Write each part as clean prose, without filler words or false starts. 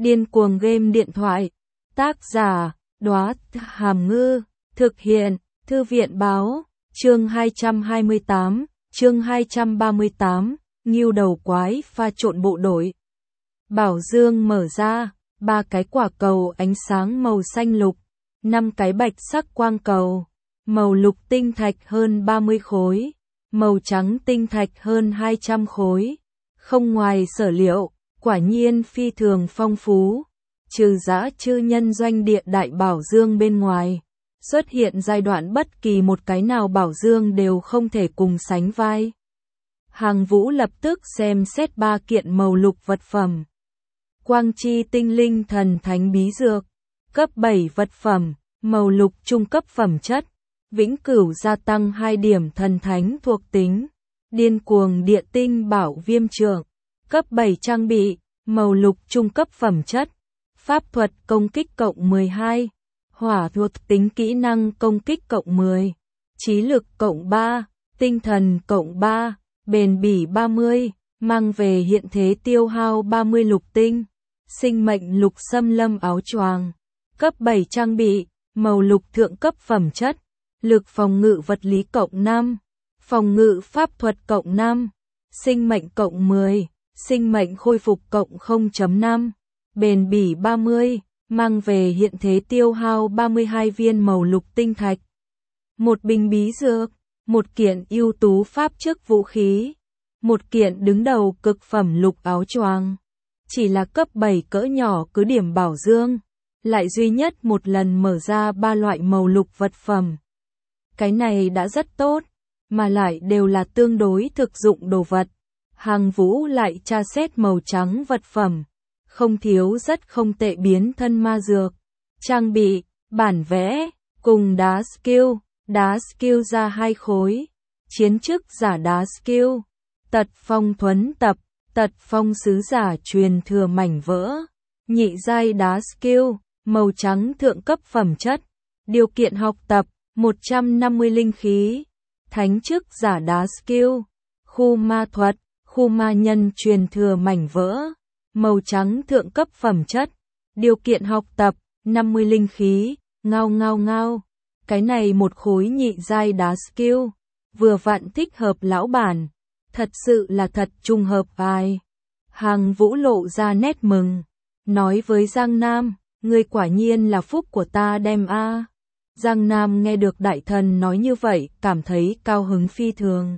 Điên cuồng game điện thoại. Tác giả, Đóa Hàm Ngư. Thực hiện, Thư viện báo. Chương 228, chương 238, Ngưu đầu quái pha trộn bộ đội. Bảo dương mở ra, 3 cái quả cầu ánh sáng màu xanh lục, 5 cái bạch sắc quang cầu, màu lục tinh thạch hơn 30 khối, màu trắng tinh thạch hơn 200 khối. Không ngoài sở liệu, quả nhiên phi thường phong phú. Trừ dã chư nhân doanh địa đại bảo dương bên ngoài, xuất hiện giai đoạn bất kỳ một cái nào bảo dương đều không thể cùng sánh vai. Hàng Vũ lập tức xem xét 3 kiện màu lục vật phẩm. Quang chi tinh linh thần thánh bí dược, cấp 7 vật phẩm, màu lục trung cấp phẩm chất, vĩnh cửu gia tăng 2 điểm thần thánh thuộc tính. Điên cuồng địa tinh bảo viêm trượng, cấp 7 trang bị, màu lục trung cấp phẩm chất, pháp thuật công kích cộng 12, hỏa thuộc tính kỹ năng công kích cộng 10, trí lực cộng 3, tinh thần cộng 3, bền bỉ 30, mang về hiện thế tiêu hao 30 lục tinh. Sinh mệnh lục xâm lâm áo choàng, cấp 7 trang bị, màu lục thượng cấp phẩm chất, lực phòng ngự vật lý cộng 5, phòng ngự pháp thuật cộng 5, sinh mệnh cộng 10, sinh mệnh khôi phục cộng 0.5, bền bỉ 30, mang về hiện thế tiêu hao 32 viên màu lục tinh thạch. Một bình bí dược, một kiện ưu tú pháp chức vũ khí, một kiện đứng đầu cực phẩm lục áo choàng. Chỉ là cấp 7 cỡ nhỏ cứ điểm bảo dương, lại duy nhất một lần mở ra 3 loại màu lục vật phẩm. Cái này đã rất tốt, mà lại đều là tương đối thực dụng đồ vật. Hàng Vũ lại tra xét màu trắng vật phẩm, không thiếu rất không tệ biến thân ma dược, trang bị, bản vẽ, cùng đá skill ra 2 khối, chiến chức giả đá skill, tật phong thuấn tập, tật phong sứ giả truyền thừa mảnh vỡ, nhị giai đá skill, màu trắng thượng cấp phẩm chất, điều kiện học tập, 150 linh khí, thánh chức giả đá skill, khu ma thuật, khu ma nhân truyền thừa mảnh vỡ, màu trắng thượng cấp phẩm chất, điều kiện học tập, 50 linh khí, ngao. Cái này một khối nhị giai đá skill, vừa vặn thích hợp lão bản, thật sự là thật trùng hợp ai. Hàng Vũ lộ ra nét mừng, nói với Giang Nam, ngươi quả nhiên là phúc của ta đem a. Giang Nam nghe được đại thần nói như vậy, cảm thấy cao hứng phi thường.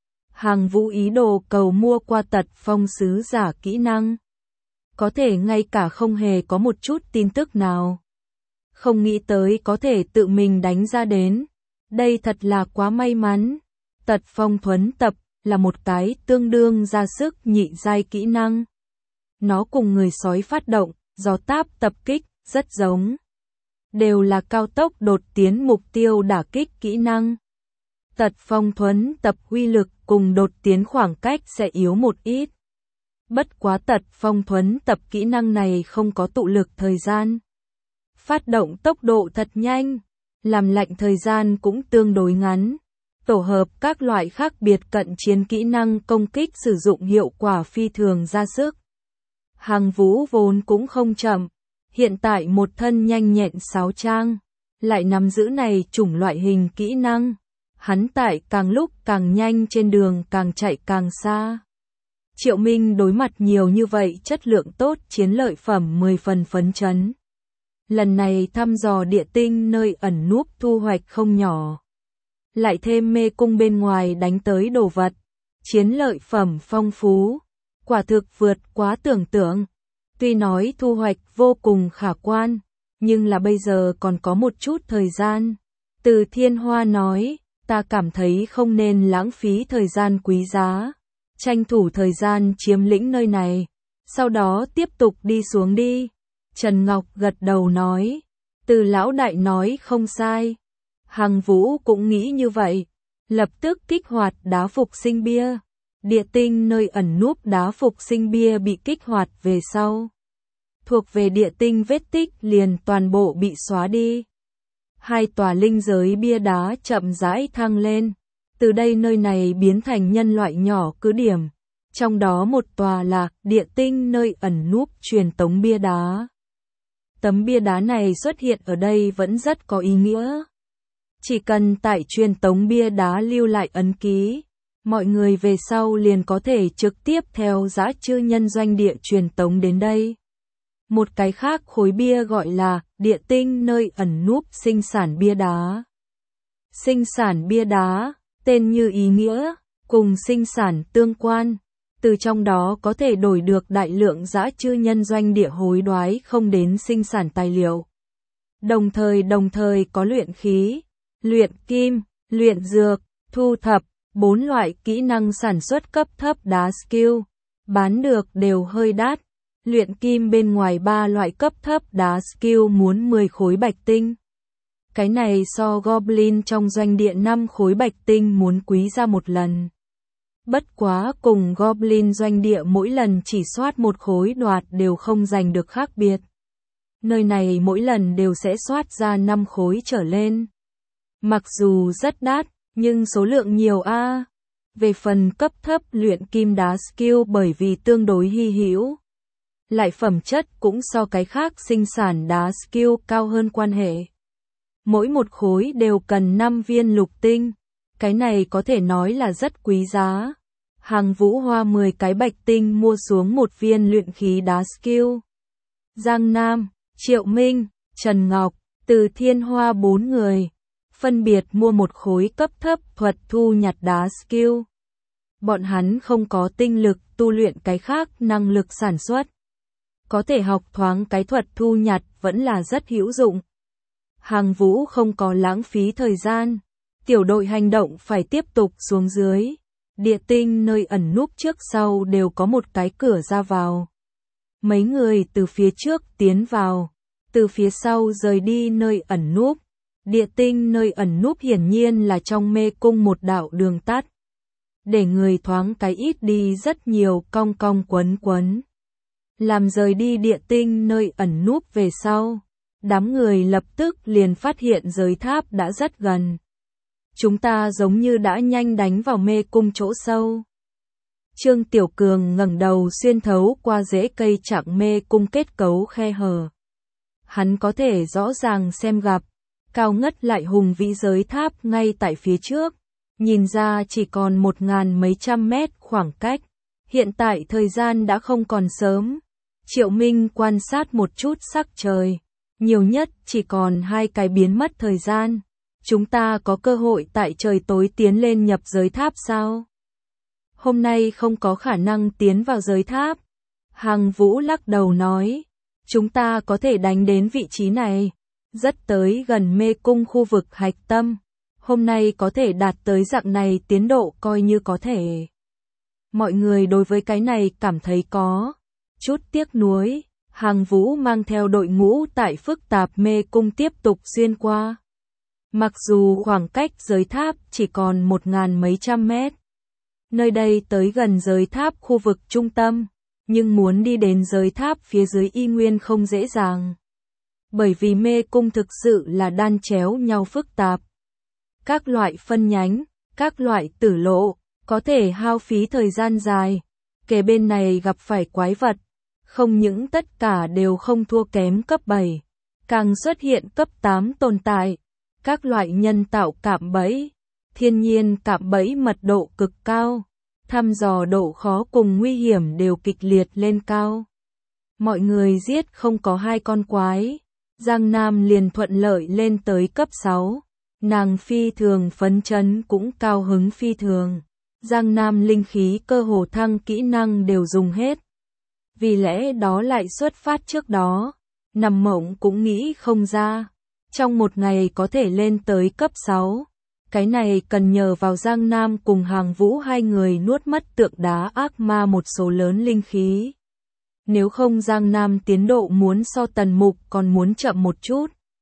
Hàng Vũ ý đồ cầu mua qua tật phong sứ giả kỹ năng. Có thể ngay cả không hề có một chút tin tức nào. Không nghĩ tới có thể tự mình đánh ra đến. Đây thật là quá may mắn. Tật phong thuấn tập là một cái tương đương ra sức nhị giai kỹ năng. Nó cùng người sói phát động, gió táp tập kích, rất giống. Đều là cao tốc đột tiến mục tiêu đả kích kỹ năng. Tật phong thuấn tập uy lực cùng đột tiến khoảng cách sẽ yếu một ít. Bất quá tật phong thuấn tập kỹ năng này không có tụ lực thời gian. Phát động tốc độ thật nhanh, làm lạnh thời gian cũng tương đối ngắn. Tổ hợp các loại khác biệt cận chiến kỹ năng công kích sử dụng hiệu quả phi thường ra sức. Hàng Vũ vốn cũng không chậm, hiện tại một thân nhanh nhẹn sáo trang, lại nắm giữ này chủng loại hình kỹ năng. Hắn tại càng lúc càng nhanh trên đường càng chạy càng xa. Triệu Minh đối mặt nhiều như vậy chất lượng tốt chiến lợi phẩm 10 phần phấn chấn. Lần này thăm dò địa tinh nơi ẩn núp thu hoạch không nhỏ. Lại thêm mê cung bên ngoài đánh tới đồ vật. Chiến lợi phẩm phong phú, quả thực vượt quá tưởng tượng. Tuy nói thu hoạch vô cùng khả quan, nhưng là bây giờ còn có một chút thời gian. Từ Thiên Hoa nói, ta cảm thấy không nên lãng phí thời gian quý giá. Tranh thủ thời gian chiếm lĩnh nơi này, sau đó tiếp tục đi xuống đi. Trần Ngọc gật đầu nói, Từ lão đại nói không sai. Hàng Vũ cũng nghĩ như vậy, lập tức kích hoạt đá phục sinh bia. Địa tinh nơi ẩn núp đá phục sinh bia bị kích hoạt về sau. Thuộc về địa tinh vết tích liền toàn bộ bị xóa đi. 2 tòa linh giới bia đá chậm rãi thăng lên. Từ đây nơi này biến thành nhân loại nhỏ cứ điểm. Trong đó một tòa là địa tinh nơi ẩn núp truyền tống bia đá. Tấm bia đá này xuất hiện ở đây vẫn rất có ý nghĩa. Chỉ cần tại truyền tống bia đá lưu lại ấn ký, mọi người về sau liền có thể trực tiếp theo dã chư nhân doanh địa truyền tống đến đây. Một cái khác khối bia gọi là địa tinh nơi ẩn núp sinh sản bia đá. Sinh sản bia đá, tên như ý nghĩa, cùng sinh sản tương quan. Từ trong đó có thể đổi được đại lượng dã chư nhân doanh địa hối đoái không đến sinh sản tài liệu. Đồng thời có luyện khí, luyện kim, luyện dược, thu thập, 4 loại kỹ năng sản xuất cấp thấp đá skill, bán được đều hơi đắt. Luyện kim bên ngoài 3 loại cấp thấp đá skill muốn 10 khối bạch tinh. Cái này so Goblin trong doanh địa 5 khối bạch tinh muốn quý ra một lần. Bất quá cùng Goblin doanh địa mỗi lần chỉ soát một khối đoạt đều không giành được khác biệt. Nơi này mỗi lần đều sẽ soát ra 5 khối trở lên. Mặc dù rất đắt, nhưng số lượng nhiều a. Về phần cấp thấp luyện kim đá skill bởi vì tương đối hy hữu, lại phẩm chất cũng so cái khác sinh sản đá skill cao hơn quan hệ. Mỗi một khối đều cần 5 viên lục tinh, cái này có thể nói là rất quý giá. Hàng Vũ hoa 10 cái bạch tinh mua xuống một viên luyện khí đá skill. Giang Nam, Triệu Minh, Trần Ngọc, Từ Thiên Hoa 4 người, phân biệt mua một khối cấp thấp thuật thu nhặt đá skill. Bọn hắn không có tinh lực tu luyện cái khác năng lực sản xuất. Có thể học thoáng cái thuật thu nhặt vẫn là rất hữu dụng. Hàng Vũ không có lãng phí thời gian. Tiểu đội hành động phải tiếp tục xuống dưới. Địa tinh nơi ẩn núp trước sau đều có một cái cửa ra vào. Mấy người từ phía trước tiến vào, từ phía sau rời đi nơi ẩn núp. Địa tinh nơi ẩn núp hiển nhiên là trong mê cung một đạo đường tắt. Để người thoáng cái ít đi rất nhiều cong cong quấn quấn. Làm rời đi địa tinh nơi ẩn núp về sau, đám người lập tức liền phát hiện giới tháp đã rất gần. Chúng ta giống như đã nhanh đánh vào mê cung chỗ sâu. Trương Tiểu Cường ngẩng đầu xuyên thấu qua rễ cây chặng mê cung kết cấu khe hở. Hắn có thể rõ ràng xem gặp, cao ngất lại hùng vĩ giới tháp ngay tại phía trước, nhìn ra chỉ còn 1000 mấy trăm mét khoảng cách. Hiện tại thời gian đã không còn sớm. Triệu Minh quan sát một chút sắc trời, nhiều nhất chỉ còn 2 cái biến mất thời gian. Chúng ta có cơ hội tại trời tối tiến lên nhập giới tháp sao? Hôm nay không có khả năng tiến vào giới tháp. Hàng Vũ lắc đầu nói, chúng ta có thể đánh đến vị trí này, rất tới gần mê cung khu vực hạch tâm. Hôm nay có thể đạt tới dạng này tiến độ coi như có thể. Mọi người đối với cái này cảm thấy có chút tiếc nuối. Hàng Vũ mang theo đội ngũ tại phức tạp mê cung tiếp tục xuyên qua. Mặc dù khoảng cách giới tháp chỉ còn 1000 mấy trăm mét. Nơi đây tới gần giới tháp khu vực trung tâm, nhưng muốn đi đến giới tháp phía dưới y nguyên không dễ dàng. Bởi vì mê cung thực sự là đan chéo nhau phức tạp. Các loại phân nhánh, các loại tử lộ, có thể hao phí thời gian dài. Kể bên này gặp phải quái vật, không những tất cả đều không thua kém cấp 7, càng xuất hiện cấp 8 tồn tại. Các loại nhân tạo cạm bẫy, thiên nhiên cạm bẫy mật độ cực cao, thăm dò độ khó cùng nguy hiểm đều kịch liệt lên cao. Mọi người giết không có 2 con quái, Giang Nam liền thuận lợi lên tới cấp 6. Nàng phi thường phấn chấn cũng cao hứng phi thường. Giang Nam linh khí cơ hồ thăng kỹ năng đều dùng hết. Vì lẽ đó lại xuất phát trước đó, nằm mộng cũng nghĩ không ra. Trong một ngày có thể lên tới cấp 6. Cái này cần nhờ vào Giang Nam cùng Hàng Vũ 2 người nuốt mất tượng đá ác ma một số lớn linh khí. Nếu không Giang Nam tiến độ muốn so Tần Mục còn muốn chậm một chút.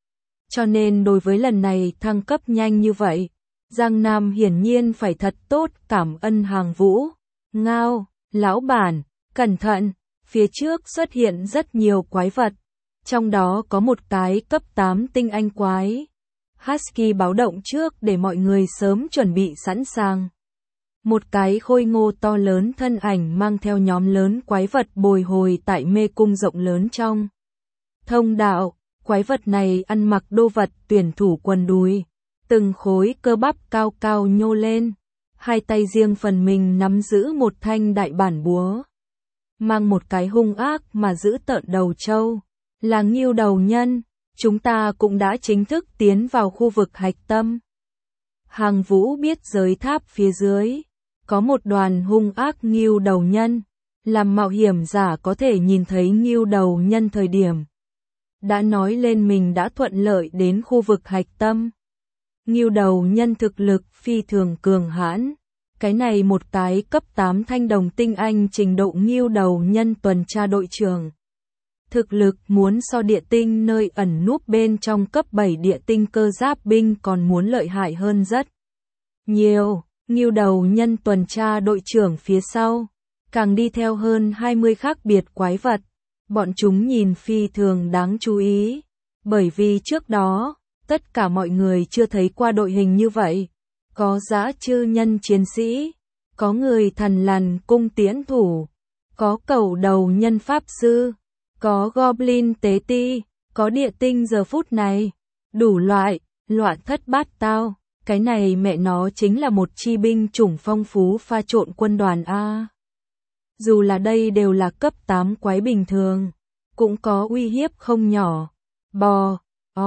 Cho nên đối với lần này thăng cấp nhanh như vậy, Giang Nam hiển nhiên phải thật tốt cảm ơn Hàng Vũ. Ngao, lão bản, cẩn thận, phía trước xuất hiện rất nhiều quái vật. Trong đó có một cái cấp 8 tinh anh quái. Husky báo động trước để mọi người sớm chuẩn bị sẵn sàng. Một cái khôi ngô to lớn thân ảnh mang theo nhóm lớn quái vật bồi hồi tại mê cung rộng lớn trong thông đạo. Quái vật này ăn mặc đô vật tuyển thủ quần đùi, từng khối cơ bắp cao cao nhô lên, hai tay riêng phần mình nắm giữ một thanh đại bản búa, mang một cái hung ác mà giữ tợn đầu trâu, là Ngưu Đầu Nhân. Chúng ta cũng đã chính thức tiến vào khu vực hạch tâm. Hàng Vũ biết giới tháp phía dưới có một đoàn hung ác Ngưu Đầu Nhân, làm mạo hiểm giả có thể nhìn thấy Ngưu Đầu Nhân thời điểm đã nói lên mình đã thuận lợi đến khu vực hạch tâm. Ngưu Đầu Nhân thực lực phi thường cường hãn, cái này một cái cấp 8 thanh đồng tinh anh trình độ Ngưu Đầu Nhân tuần tra đội trưởng. Thực lực muốn so địa tinh nơi ẩn núp bên trong cấp 7 địa tinh cơ giáp binh còn muốn lợi hại hơn rất nhiều. Ngưu Đầu Nhân tuần tra đội trưởng phía sau, càng đi theo hơn 20 khác biệt quái vật. Bọn chúng nhìn phi thường đáng chú ý, bởi vì trước đó, tất cả mọi người chưa thấy qua đội hình như vậy. Có dã chư nhân chiến sĩ, có người thần lằn cung tiễn thủ, có cẩu đầu nhân pháp sư, có goblin tế ti, có địa tinh giờ phút này, đủ loại, loạn thất bát tao. Cái này mẹ nó chính là một chi binh chủng phong phú pha trộn quân đoàn A. Dù là đây đều là cấp 8 quái bình thường, cũng có uy hiếp không nhỏ. Bò,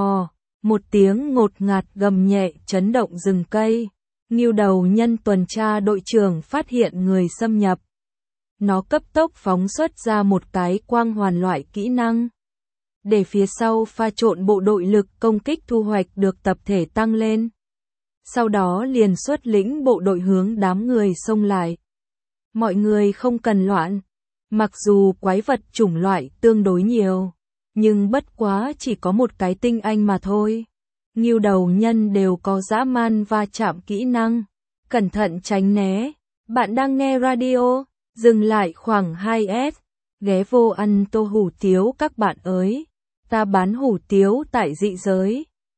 một tiếng ngột ngạt gầm nhẹ chấn động rừng cây. Ngưu Đầu Nhân tuần tra đội trưởng phát hiện người xâm nhập. Nó cấp tốc phóng xuất ra một cái quang hoàn loại kỹ năng, để phía sau pha trộn bộ đội lực công kích thu hoạch được tập thể tăng lên. Sau đó liền xuất lĩnh bộ đội hướng đám người xông lại. Mọi người không cần loạn. Mặc dù quái vật chủng loại tương đối nhiều, nhưng bất quá chỉ có một cái tinh anh mà thôi. Ngưu Đầu Nhân đều có dã man va chạm kỹ năng. Cẩn thận tránh né. Bạn đang nghe radio, dừng lại khoảng 2S. Ghé vô ăn tô hủ tiếu các bạn ơi. Ta bán hủ tiếu tại dị giới.